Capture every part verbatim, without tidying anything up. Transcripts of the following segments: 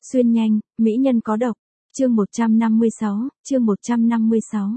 Xuyên nhanh, mỹ nhân có độc. Chương một trăm năm mươi sáu, chương một trăm năm mươi sáu.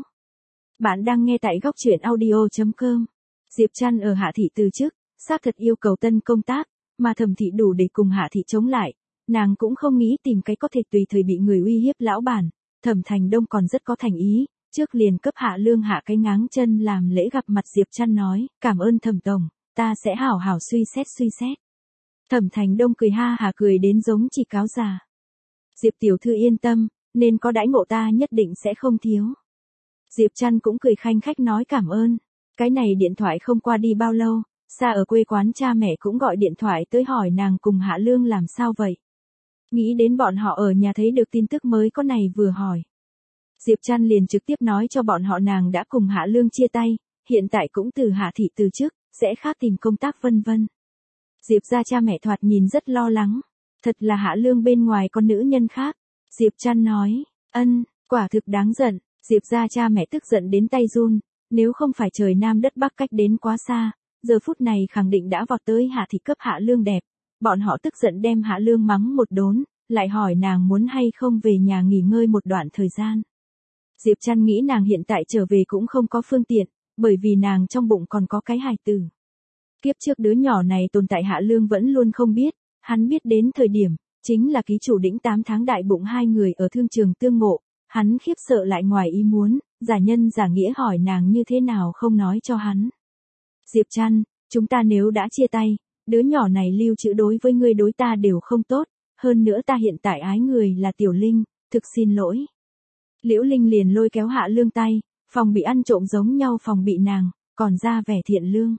Bạn đang nghe tại góc truyện audio chấm com. Diệp Trăn ở Hạ Thị từ chức, xác thật yêu cầu tân công tác, mà Thẩm Thị đủ để cùng Hạ Thị chống lại. Nàng cũng không nghĩ tìm cái có thể tùy thời bị người uy hiếp lão bản. Thẩm Thành Đông còn rất có thành ý, trước liền cấp Hạ Lương hạ cái ngáng chân làm lễ gặp mặt. Diệp Trăn nói, cảm ơn Thẩm Tổng, ta sẽ hảo hảo suy xét suy xét. Thẩm Thành Đông cười ha hả cười đến giống chỉ cáo già. Diệp tiểu thư yên tâm, nên có đãi ngộ ta nhất định sẽ không thiếu. Diệp Trăn cũng cười khanh khách nói cảm ơn. Cái này điện thoại không qua đi bao lâu, xa ở quê quán cha mẹ cũng gọi điện thoại tới hỏi nàng cùng Hạ Lương làm sao vậy. Nghĩ đến bọn họ ở nhà thấy được tin tức mới có này vừa hỏi. Diệp Trăn liền trực tiếp nói cho bọn họ nàng đã cùng Hạ Lương chia tay, hiện tại cũng từ Hạ Thị từ chức, sẽ khác tìm công tác vân vân. Diệp gia cha mẹ thoạt nhìn rất lo lắng, thật là Hạ Lương bên ngoài con nữ nhân khác. Diệp Trăn nói, ân, quả thực đáng giận. Diệp gia cha mẹ tức giận đến tay run, nếu không phải trời Nam đất Bắc cách đến quá xa, giờ phút này khẳng định đã vọt tới Hạ Thị cấp Hạ Lương đẹp. Bọn họ tức giận đem Hạ Lương mắng một đốn, lại hỏi nàng muốn hay không về nhà nghỉ ngơi một đoạn thời gian. Diệp Trăn nghĩ nàng hiện tại trở về cũng không có phương tiện, bởi vì nàng trong bụng còn có cái hài tử. Kiếp trước đứa nhỏ này tồn tại Hạ Lương vẫn luôn không biết, hắn biết đến thời điểm, chính là ký chủ đĩnh tám tháng đại bụng hai người ở thương trường tương ngộ, hắn khiếp sợ lại ngoài ý muốn, giả nhân giả nghĩa hỏi nàng như thế nào không nói cho hắn. Diệp Trăn, chúng ta nếu đã chia tay, đứa nhỏ này lưu trữ đối với ngươi đối ta đều không tốt, hơn nữa ta hiện tại ái người là Tiểu Linh, thực xin lỗi. Liễu Linh liền lôi kéo Hạ Lương tay, phòng bị ăn trộm giống nhau phòng bị nàng, còn ra vẻ thiện lương.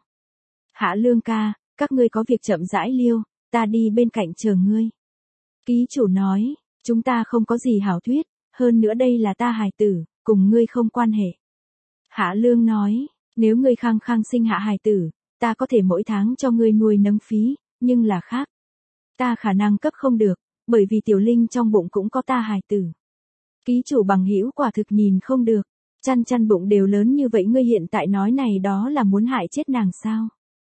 Hạ Lương ca, các ngươi có việc chậm rãi liêu, ta đi bên cạnh chờ ngươi. Ký chủ nói, chúng ta không có gì hảo thuyết, hơn nữa đây là ta hài tử, cùng ngươi không quan hệ. Hạ Lương nói, nếu ngươi khăng khăng sinh hạ hài tử, ta có thể mỗi tháng cho ngươi nuôi nấng phí, nhưng là khác. Ta khả năng cấp không được, bởi vì Tiểu Linh trong bụng cũng có ta hài tử. Ký chủ bằng hữu quả thực nhìn không được, Chăn Chăn bụng đều lớn như vậy ngươi hiện tại nói này đó là muốn hại chết nàng sao?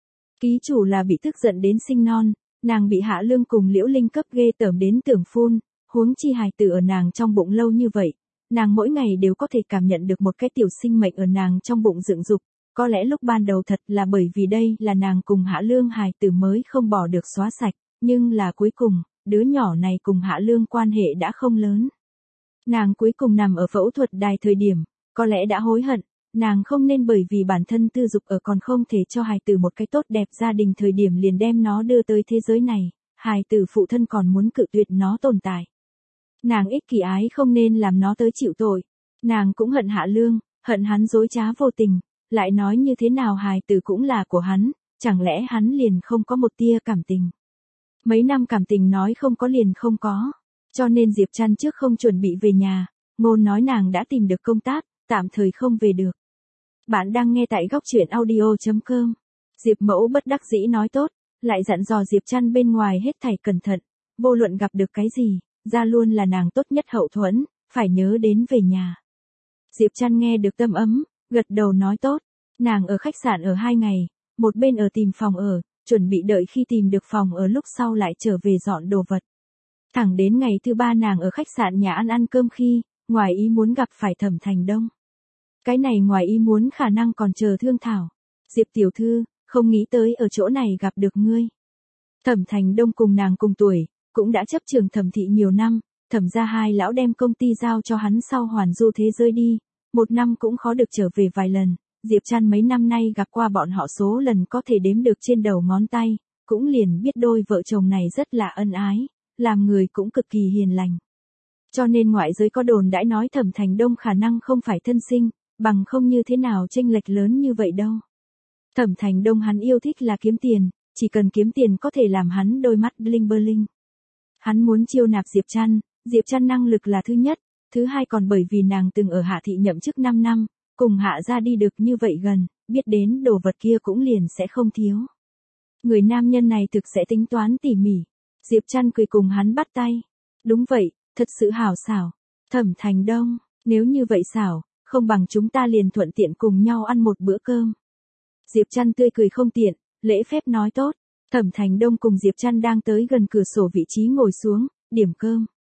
Ký chủ là bị tức giận đến sinh non, nàng bị Hạ Lương cùng Liễu Linh cấp ghê tởm đến tưởng phun, huống chi hài tử ở nàng trong bụng lâu như vậy, nàng mỗi ngày đều có thể cảm nhận được một cái tiểu sinh mệnh ở nàng trong bụng dựng dục, có lẽ lúc ban đầu thật là bởi vì đây là nàng cùng Hạ Lương hài tử mới không bỏ được xóa sạch, nhưng là cuối cùng, đứa nhỏ này cùng Hạ Lương quan hệ đã không lớn. Nàng cuối cùng nằm ở phẫu thuật đài thời điểm, có lẽ đã hối hận, nàng không nên bởi vì bản thân tư dục ở còn không thể cho hài tử một cái tốt đẹp gia đình thời điểm liền đem nó đưa tới thế giới này, hài tử phụ thân còn muốn cự tuyệt nó tồn tại. Nàng ích kỷ ái không nên làm nó tới chịu tội, nàng cũng hận Hạ Lương, hận hắn dối trá vô tình, lại nói như thế nào hài tử cũng là của hắn, chẳng lẽ hắn liền không có một tia cảm tình. Mấy năm cảm tình nói không có liền không có, cho nên Diệp Trăn trước không chuẩn bị về nhà, ngôn nói nàng đã tìm được công tác, tạm thời không về được. Bạn đang nghe tại góc truyện audio chấm com. Diệp Mẫu bất đắc dĩ nói tốt, lại dặn dò Diệp Trăn bên ngoài hết thảy cẩn thận, vô luận gặp được cái gì, ra luôn là nàng tốt nhất hậu thuẫn, phải nhớ đến về nhà. Diệp Trăn nghe được tâm ấm, gật đầu nói tốt, nàng ở khách sạn ở hai ngày, một bên ở tìm phòng ở, chuẩn bị đợi khi tìm được phòng ở lúc sau lại trở về dọn đồ vật. Thẳng đến ngày thứ ba nàng ở khách sạn nhà ăn ăn cơm khi, ngoài ý muốn gặp phải Thẩm Thành Đông. Cái này ngoài ý muốn khả năng còn chờ thương thảo. Diệp tiểu thư, không nghĩ tới ở chỗ này gặp được ngươi. Thẩm Thành Đông cùng nàng cùng tuổi, cũng đã chấp trường Thẩm Thị nhiều năm, Thẩm gia hai lão đem công ty giao cho hắn sau hoàn du thế giới đi, một năm cũng khó được trở về vài lần. Diệp Trăn mấy năm nay gặp qua bọn họ số lần có thể đếm được trên đầu ngón tay, cũng liền biết đôi vợ chồng này rất là ân ái, làm người cũng cực kỳ hiền lành. Cho nên ngoại giới có đồn đãi nói Thẩm Thành Đông khả năng không phải thân sinh, bằng không như thế nào chênh lệch lớn như vậy đâu. Thẩm Thành Đông hắn yêu thích là kiếm tiền, chỉ cần kiếm tiền có thể làm hắn đôi mắt bling bling. Hắn muốn chiêu nạp Diệp Trăn, Diệp Trăn năng lực là thứ nhất, thứ hai còn bởi vì nàng từng ở Hạ Thị nhậm chức năm năm, cùng Hạ gia đi được như vậy gần, biết đến đồ vật kia cũng liền sẽ không thiếu. Người nam nhân này thực sẽ tính toán tỉ mỉ. Diệp Trăn cười cùng hắn bắt tay. Đúng vậy, thật sự hảo xảo. Thẩm Thành Đông, nếu như vậy xảo, không bằng chúng ta liền thuận tiện cùng nhau ăn một bữa cơm. Diệp Trăn tươi cười không tiện, lễ phép nói tốt. Thẩm Thành Đông cùng Diệp Trăn đang tới gần cửa sổ vị trí ngồi xuống, điểm cơm.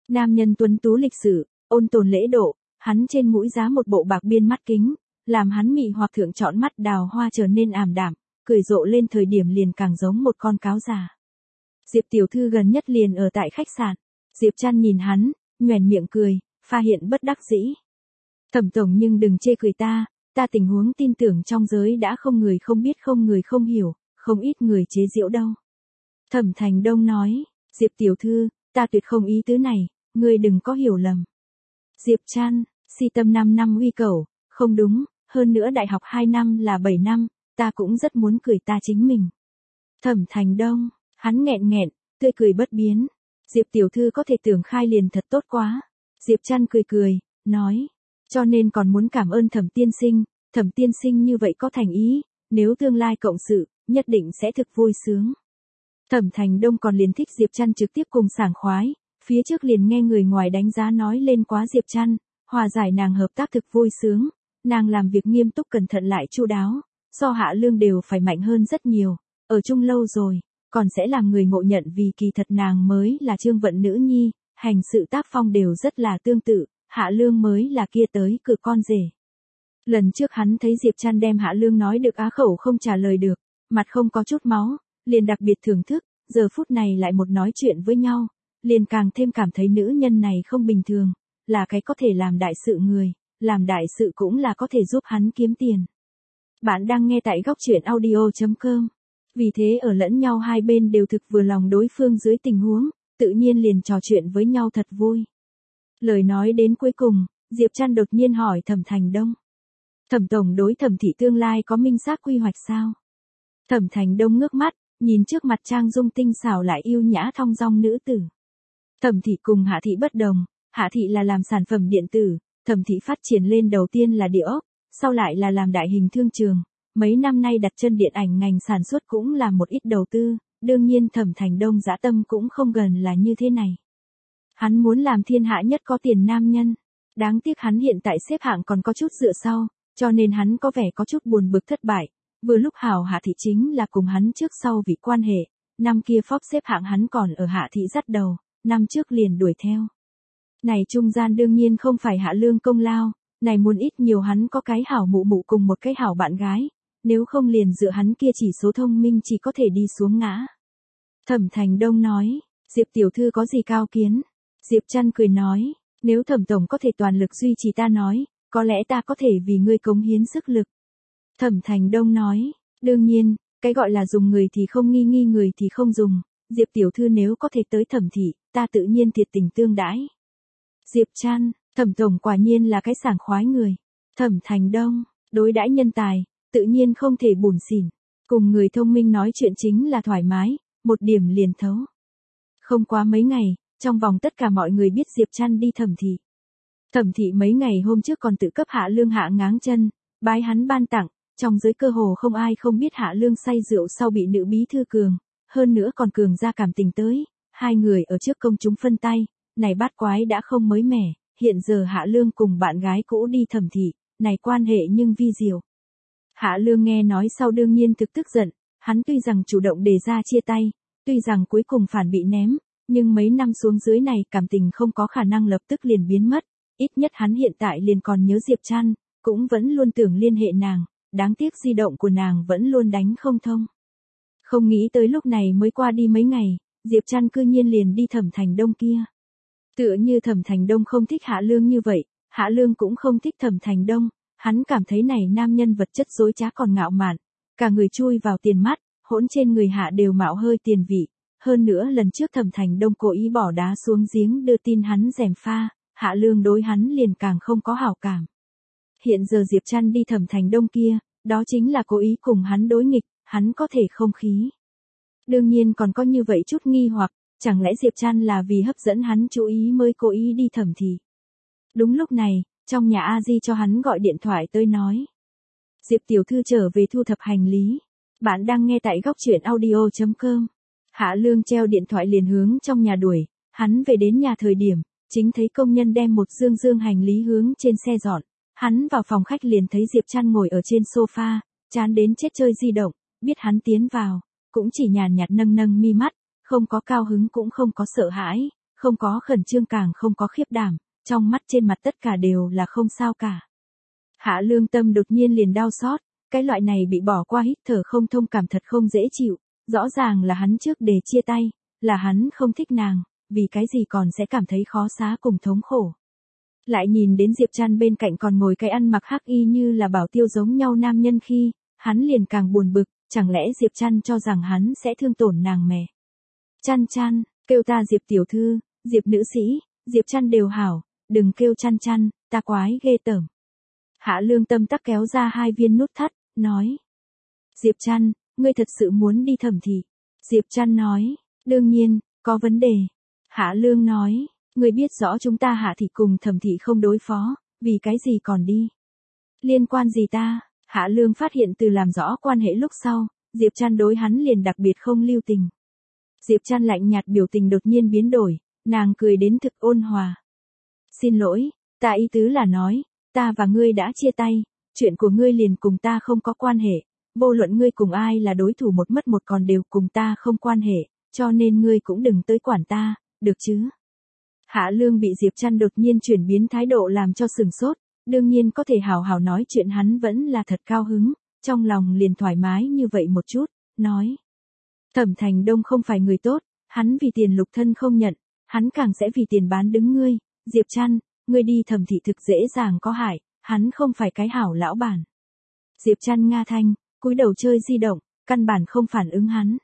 Nam nhân tuấn tú lịch sự, ôn tồn lễ độ, hắn trên mũi giá một bộ bạc biên mắt kính, làm hắn mị hoặc thượng trọn mắt đào hoa trở nên ảm đạm, cười rộ lên thời điểm liền càng giống một con cáo già. Diệp tiểu thư gần nhất liền ở tại khách sạn. Diệp Trăn nhìn hắn, nhoẻn miệng cười, pha hiện bất đắc dĩ. Thẩm tổng nhưng đừng chê cười ta, ta tình huống tin tưởng trong giới đã không người không biết không người không hiểu, không ít người chế giễu đâu. Thẩm Thành Đông nói, Diệp tiểu thư, ta tuyệt không ý tứ này, ngươi đừng có hiểu lầm. Diệp Trăn, si tâm năm năm uy cầu, không đúng, hơn nữa đại học hai năm là bảy năm, ta cũng rất muốn cười ta chính mình. Thẩm Thành Đông, hắn nghẹn nghẹn, tươi cười bất biến. Diệp tiểu thư có thể tưởng khai liền thật tốt quá. Diệp Trăn cười cười, nói, cho nên còn muốn cảm ơn Thẩm tiên sinh, Thẩm tiên sinh như vậy có thành ý, nếu tương lai cộng sự, nhất định sẽ thực vui sướng. Thẩm Thành Đông còn liền thích Diệp Trăn trực tiếp cùng sảng khoái, phía trước liền nghe người ngoài đánh giá nói lên quá Diệp Trăn, hòa giải nàng hợp tác thực vui sướng, nàng làm việc nghiêm túc cẩn thận lại chu đáo, so Hạ Lương đều phải mạnh hơn rất nhiều, ở chung lâu rồi, còn sẽ làm người ngộ nhận vì kỳ thật nàng mới là Trương Vận nữ nhi, hành sự tác phong đều rất là tương tự, Hạ Lương mới là kia tới cửa con rể. Lần trước hắn thấy Diệp Trăn đem Hạ Lương nói được á khẩu không trả lời được, mặt không có chút máu, liền đặc biệt thưởng thức, giờ phút này lại một nói chuyện với nhau, liền càng thêm cảm thấy nữ nhân này không bình thường, là cái có thể làm đại sự người, làm đại sự cũng là có thể giúp hắn kiếm tiền. Bạn đang nghe tại góc truyện audio chấm com. Vì thế ở lẫn nhau hai bên đều thực vừa lòng đối phương dưới tình huống, tự nhiên liền trò chuyện với nhau thật vui. Lời nói đến cuối cùng, Diệp Trăn đột nhiên hỏi Thẩm Thành Đông. Thẩm tổng đối Thẩm thị tương lai có minh xác quy hoạch sao? Thẩm Thành Đông ngước mắt, nhìn trước mặt trang dung tinh xảo lại yêu nhã thong dong nữ tử. Thẩm thị cùng Hạ thị bất đồng, Hạ thị là làm sản phẩm điện tử, Thẩm thị phát triển lên đầu tiên là địa ốc, sau lại là làm đại hình thương trường. Mấy năm nay đặt chân điện ảnh ngành sản xuất cũng là một ít đầu tư, đương nhiên Thẩm Thành Đông dã tâm cũng không gần là như thế này. Hắn muốn làm thiên hạ nhất có tiền nam nhân, đáng tiếc hắn hiện tại xếp hạng còn có chút dựa sau, cho nên hắn có vẻ có chút buồn bực thất bại. Vừa lúc hảo Hạ thị chính là cùng hắn trước sau vị quan hệ, năm kia Forbes xếp hạng hắn còn ở Hạ thị dắt đầu, năm trước liền đuổi theo. Này trung gian đương nhiên không phải Hạ Lương công lao, này muốn ít nhiều hắn có cái hảo mụ mụ cùng một cái hảo bạn gái. Nếu không liền dựa hắn kia chỉ số thông minh chỉ có thể đi xuống ngã. Thẩm Thành Đông nói, Diệp tiểu thư có gì cao kiến? Diệp Trăn cười nói, nếu Thẩm tổng có thể toàn lực duy trì ta nói, có lẽ ta có thể vì ngươi cống hiến sức lực. Thẩm Thành Đông nói, đương nhiên, cái gọi là dùng người thì không nghi nghi người thì không dùng, Diệp tiểu thư nếu có thể tới Thẩm thị, ta tự nhiên thiệt tình tương đãi. Diệp Trăn, Thẩm tổng quả nhiên là cái sảng khoái người. Thẩm Thành Đông, đối đãi nhân tài, tự nhiên không thể bủn xỉn, cùng người thông minh nói chuyện chính là thoải mái, một điểm liền thấu. Không quá mấy ngày, trong vòng tất cả mọi người biết Diệp Trăn đi Thẩm thị. Thẩm thị mấy ngày hôm trước còn tự cấp Hạ Lương hạ ngáng chân, bái hắn ban tặng, trong giới cơ hồ không ai không biết Hạ Lương say rượu sau bị nữ bí thư Cường, hơn nữa còn Cường ra cảm tình tới, hai người ở trước công chúng phân tay, này bát quái đã không mới mẻ, hiện giờ Hạ Lương cùng bạn gái cũ đi Thẩm thị, này quan hệ nhưng vi diệu. Hạ Lương nghe nói sau đương nhiên thực tức giận, hắn tuy rằng chủ động đề ra chia tay, tuy rằng cuối cùng phản bị ném, nhưng mấy năm xuống dưới này cảm tình không có khả năng lập tức liền biến mất, ít nhất hắn hiện tại liền còn nhớ Diệp Trăn, cũng vẫn luôn tưởng liên hệ nàng, đáng tiếc di động của nàng vẫn luôn đánh không thông. Không nghĩ tới lúc này mới qua đi mấy ngày, Diệp Trăn cư nhiên liền đi Thẩm Thành Đông kia. Tựa như Thẩm Thành Đông không thích Hạ Lương như vậy, Hạ Lương cũng không thích Thẩm Thành Đông. Hắn cảm thấy này nam nhân vật chất dối trá còn ngạo mạn, cả người chui vào tiền mắt, hỗn trên người Hạ đều mạo hơi tiền vị, hơn nữa lần trước Thẩm Thành Đông cố ý bỏ đá xuống giếng đưa tin hắn gièm pha, Hạ Lương đối hắn liền càng không có hảo cảm. Hiện giờ Diệp Trăn đi Thẩm Thành Đông kia, đó chính là cố ý cùng hắn đối nghịch, hắn có thể không khí. Đương nhiên còn có như vậy chút nghi hoặc, chẳng lẽ Diệp Trăn là vì hấp dẫn hắn chú ý mới cố ý đi Thẩm thị. Đúng lúc này, trong nhà A Di cho hắn gọi điện thoại tới nói. Diệp tiểu thư trở về thu thập hành lý. Bạn đang nghe tại góc truyện audio chấm com. Hạ Lương treo điện thoại liền hướng trong nhà đuổi, hắn về đến nhà thời điểm, chính thấy công nhân đem một dương dương hành lý hướng trên xe dọn. Hắn vào phòng khách liền thấy Diệp Trăn ngồi ở trên sofa, chán đến chết chơi di động, biết hắn tiến vào, cũng chỉ nhàn nhạt nâng nâng mi mắt, không có cao hứng cũng không có sợ hãi, không có khẩn trương càng không có khiếp đảm, trong mắt trên mặt tất cả đều là không sao cả. Hạ Lương tâm đột nhiên liền đau xót, cái loại này bị bỏ qua hít thở không thông cảm thật không dễ chịu, rõ ràng là hắn trước để chia tay, là hắn không thích nàng, vì cái gì còn sẽ cảm thấy khó xá cùng thống khổ. Lại nhìn đến Diệp Trăn bên cạnh còn ngồi cái ăn mặc hắc y như là bảo tiêu giống nhau nam nhân khi, hắn liền càng buồn bực, chẳng lẽ Diệp Trăn cho rằng hắn sẽ thương tổn nàng mẹ. Trăn Trăn, kêu ta Diệp tiểu thư, Diệp nữ sĩ, Diệp Trăn đều hảo, đừng kêu Trăn Trăn, ta quái ghê tởm. Hạ Lương tâm tắc kéo ra hai viên nút thắt, nói. Diệp Trăn, ngươi thật sự muốn đi thẩm thị. Diệp Trăn nói, đương nhiên, có vấn đề. Hạ Lương nói, ngươi biết rõ chúng ta Hạ thị cùng thẩm thị không đối phó, vì cái gì còn đi. Liên quan gì ta? Hạ Lương phát hiện từ làm rõ quan hệ lúc sau, Diệp Trăn đối hắn liền đặc biệt không lưu tình. Diệp Trăn lạnh nhạt biểu tình đột nhiên biến đổi, nàng cười đến thực ôn hòa. Xin lỗi, ta ý tứ là nói, ta và ngươi đã chia tay, chuyện của ngươi liền cùng ta không có quan hệ, vô luận ngươi cùng ai là đối thủ một mất một còn đều cùng ta không quan hệ, cho nên ngươi cũng đừng tới quản ta, được chứ? Hạ Lương bị Diệp Trăn đột nhiên chuyển biến thái độ làm cho sừng sốt, đương nhiên có thể hào hào nói chuyện hắn vẫn là thật cao hứng, trong lòng liền thoải mái như vậy một chút, nói. Thẩm Thành Đông không phải người tốt, hắn vì tiền lục thân không nhận, hắn càng sẽ vì tiền bán đứng ngươi, Diệp Trăn, ngươi đi thẩm thị thực dễ dàng có hại, hắn không phải cái hảo lão bản. Diệp Trăn nga thanh, cúi đầu chơi di động, căn bản không phản ứng hắn.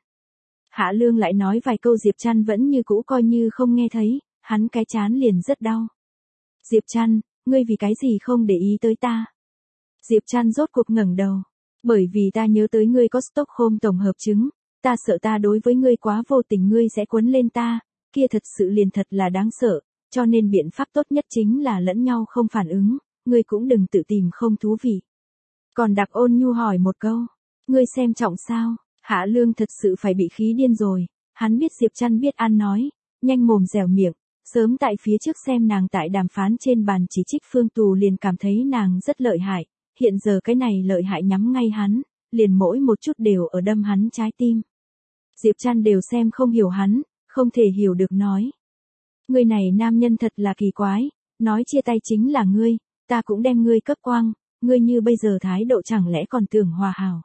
Hạ Lương lại nói vài câu Diệp Trăn vẫn như cũ coi như không nghe thấy, hắn cái chán liền rất đau. Diệp Trăn, ngươi vì cái gì không để ý tới ta? Diệp Trăn rốt cuộc ngẩng đầu, bởi vì ta nhớ tới ngươi có Stockholm tổng hợp chứng, ta sợ ta đối với ngươi quá vô tình ngươi sẽ quấn lên ta, kia thật sự liền thật là đáng sợ, cho nên biện pháp tốt nhất chính là lẫn nhau không phản ứng, ngươi cũng đừng tự tìm không thú vị. Còn Đặc Ôn Nhu hỏi một câu, ngươi xem trọng sao? Hạ Lương thật sự phải bị khí điên rồi, hắn biết Diệp Trăn biết ăn nói, nhanh mồm dẻo miệng, sớm tại phía trước xem nàng tại đàm phán trên bàn chỉ trích Phương Tù liền cảm thấy nàng rất lợi hại, hiện giờ cái này lợi hại nhắm ngay hắn, liền mỗi một chút đều ở đâm hắn trái tim. Diệp Trăn đều xem không hiểu hắn, không thể hiểu được nói. Người này nam nhân thật là kỳ quái, nói chia tay chính là ngươi, ta cũng đem ngươi cấp quang, ngươi như bây giờ thái độ chẳng lẽ còn tưởng hòa hảo.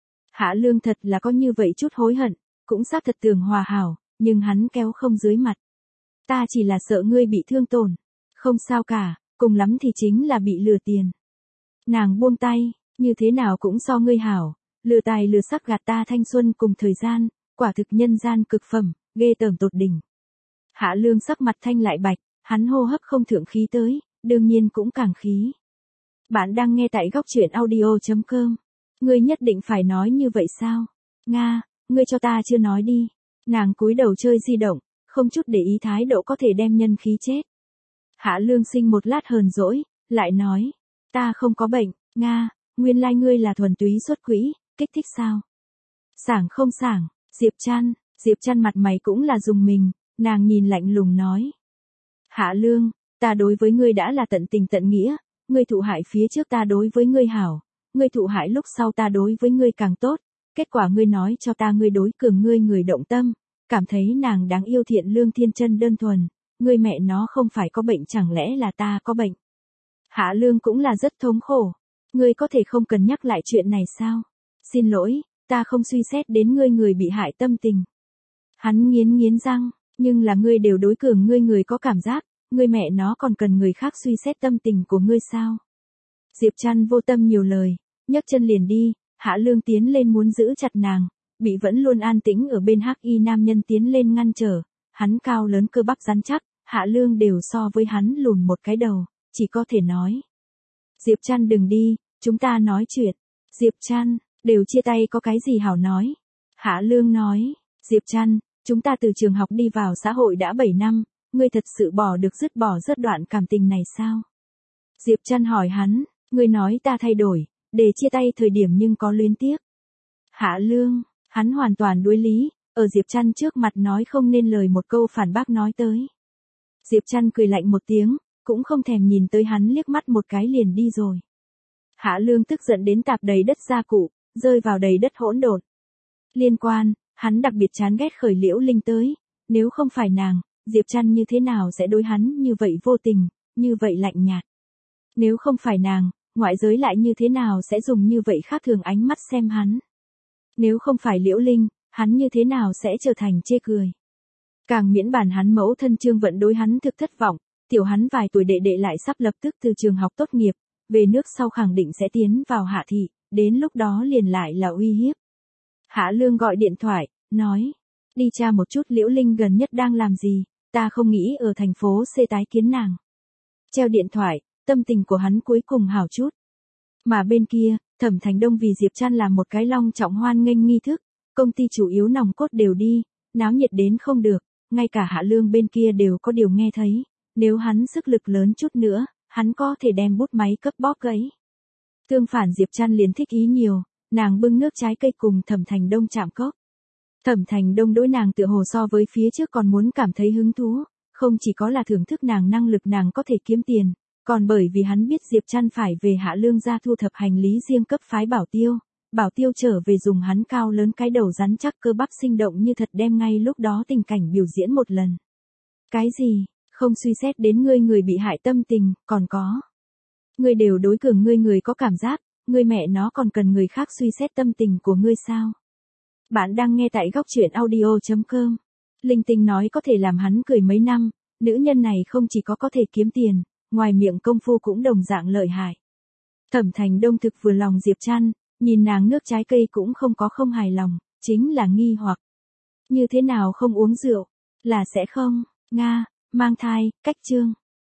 Hạ Lương thật là có như vậy chút hối hận, cũng xác thật tưởng hòa hảo, nhưng hắn kéo không dưới mặt. Ta chỉ là sợ ngươi bị thương tổn, không sao cả, cùng lắm thì chính là bị lừa tiền. Nàng buông tay, như thế nào cũng so ngươi hảo, lừa tài lừa sắc gạt ta thanh xuân cùng thời gian, quả thực nhân gian cực phẩm, ghê tởm tột đỉnh. Hạ Lương sắc mặt thanh lại bạch, hắn hô hấp không thượng khí tới, đương nhiên cũng càng khí. Bạn đang nghe tại góc truyện audio chấm com. Ngươi nhất định phải nói như vậy sao? Nga, ngươi cho ta chưa nói đi. Nàng cúi đầu chơi di động, không chút để ý thái độ có thể đem nhân khí chết. Hạ Lương sinh một lát hờn dỗi, lại nói, ta không có bệnh, Nga, nguyên lai ngươi là thuần túy xuất quỹ, kích thích sao? Sảng không sảng, Diệp Trăn, Diệp Trăn mặt mày cũng là dùng mình, nàng nhìn lạnh lùng nói. Hạ Lương, ta đối với ngươi đã là tận tình tận nghĩa, ngươi thụ hại phía trước ta đối với ngươi hảo, ngươi thụ hại lúc sau ta đối với ngươi càng tốt, kết quả ngươi nói cho ta ngươi đối cường ngươi người động tâm, cảm thấy nàng đáng yêu thiện lương thiên chân đơn thuần, ngươi mẹ nó không phải có bệnh chẳng lẽ là ta có bệnh. Hạ Lương cũng là rất thống khổ, ngươi có thể không cần nhắc lại chuyện này sao? Xin lỗi, ta không suy xét đến ngươi người bị hại tâm tình. Hắn nghiến nghiến răng, nhưng là ngươi đều đối cường ngươi người có cảm giác, ngươi mẹ nó còn cần người khác suy xét tâm tình của ngươi sao? Diệp Trăn vô tâm nhiều lời, nhấc chân liền đi, Hạ Lương tiến lên muốn giữ chặt nàng, bị vẫn luôn an tĩnh ở bên hắc y nam nhân tiến lên ngăn trở, hắn cao lớn cơ bắp rắn chắc, Hạ Lương đều so với hắn lùn một cái đầu, chỉ có thể nói. Diệp Trăn đừng đi, chúng ta nói chuyện. Diệp Trăn, đều chia tay có cái gì hảo nói. Hạ Lương nói, Diệp Trăn, chúng ta từ trường học đi vào xã hội đã bảy năm, ngươi thật sự bỏ được dứt bỏ rất đoạn cảm tình này sao? Diệp Trăn hỏi hắn, ngươi nói ta thay đổi, để chia tay thời điểm nhưng có luyến tiếc. Hạ Lương, hắn hoàn toàn đối lý, ở Diệp Trăn trước mặt nói không nên lời một câu phản bác nói tới. Diệp Trăn cười lạnh một tiếng, cũng không thèm nhìn tới hắn liếc mắt một cái liền đi rồi. Hạ Lương tức giận đến tạp đầy đất gia cụ, rơi vào đầy đất hỗn độn. Liên quan, hắn đặc biệt chán ghét Khởi Liễu Linh tới, nếu không phải nàng, Diệp Trăn như thế nào sẽ đối hắn như vậy vô tình, như vậy lạnh nhạt. Nếu không phải nàng, ngoại giới lại như thế nào sẽ dùng như vậy khác thường ánh mắt xem hắn. Nếu không phải Liễu Linh, hắn như thế nào sẽ trở thành chê cười. Càng miễn bản hắn mẫu thân Trương Vận đối hắn thực thất vọng, tiểu hắn vài tuổi đệ đệ lại sắp lập tức từ trường học tốt nghiệp, về nước sau khẳng định sẽ tiến vào Hạ thị, đến lúc đó liền lại là uy hiếp. Hạ Lương gọi điện thoại, nói, đi tra một chút Liễu Linh gần nhất đang làm gì, ta không nghĩ ở thành phố C tái kiến nàng. Treo điện thoại, tâm tình của hắn cuối cùng hảo chút. Mà bên kia, Thẩm Thành Đông vì Diệp Trăn làm một cái long trọng hoan nghênh nghi thức, công ty chủ yếu nòng cốt đều đi, náo nhiệt đến không được, ngay cả Hạ Lương bên kia đều có điều nghe thấy, nếu hắn sức lực lớn chút nữa, hắn có thể đem bút máy cấp bóp gãy. Tương phản Diệp Trăn liền thích ý nhiều, nàng bưng nước trái cây cùng Thẩm Thành Đông chạm cốc. Thẩm Thành Đông đối nàng tựa hồ so với phía trước còn muốn cảm thấy hứng thú, không chỉ có là thưởng thức nàng năng lực nàng có thể kiếm tiền, còn bởi vì hắn biết Diệp Trăn phải về Hạ Lương ra thu thập hành lý riêng cấp phái Bảo Tiêu, Bảo Tiêu trở về dùng hắn cao lớn cái đầu rắn chắc cơ bắp sinh động như thật đem ngay lúc đó tình cảnh biểu diễn một lần. Cái gì, không suy xét đến ngươi người bị hại tâm tình, còn có. Ngươi đều đối cường ngươi người có cảm giác, ngươi mẹ nó còn cần người khác suy xét tâm tình của ngươi sao? Bạn đang nghe tại góc truyện audio chấm com. Linh Tinh nói có thể làm hắn cười mấy năm, nữ nhân này không chỉ có có thể kiếm tiền, ngoài miệng công phu cũng đồng dạng lợi hại. Thẩm Thành Đông thực vừa lòng Diệp Trăn, nhìn nàng nước trái cây cũng không có không hài lòng, chính là nghi hoặc. Như thế nào không uống rượu, là sẽ không, Nga, mang thai, cách chương.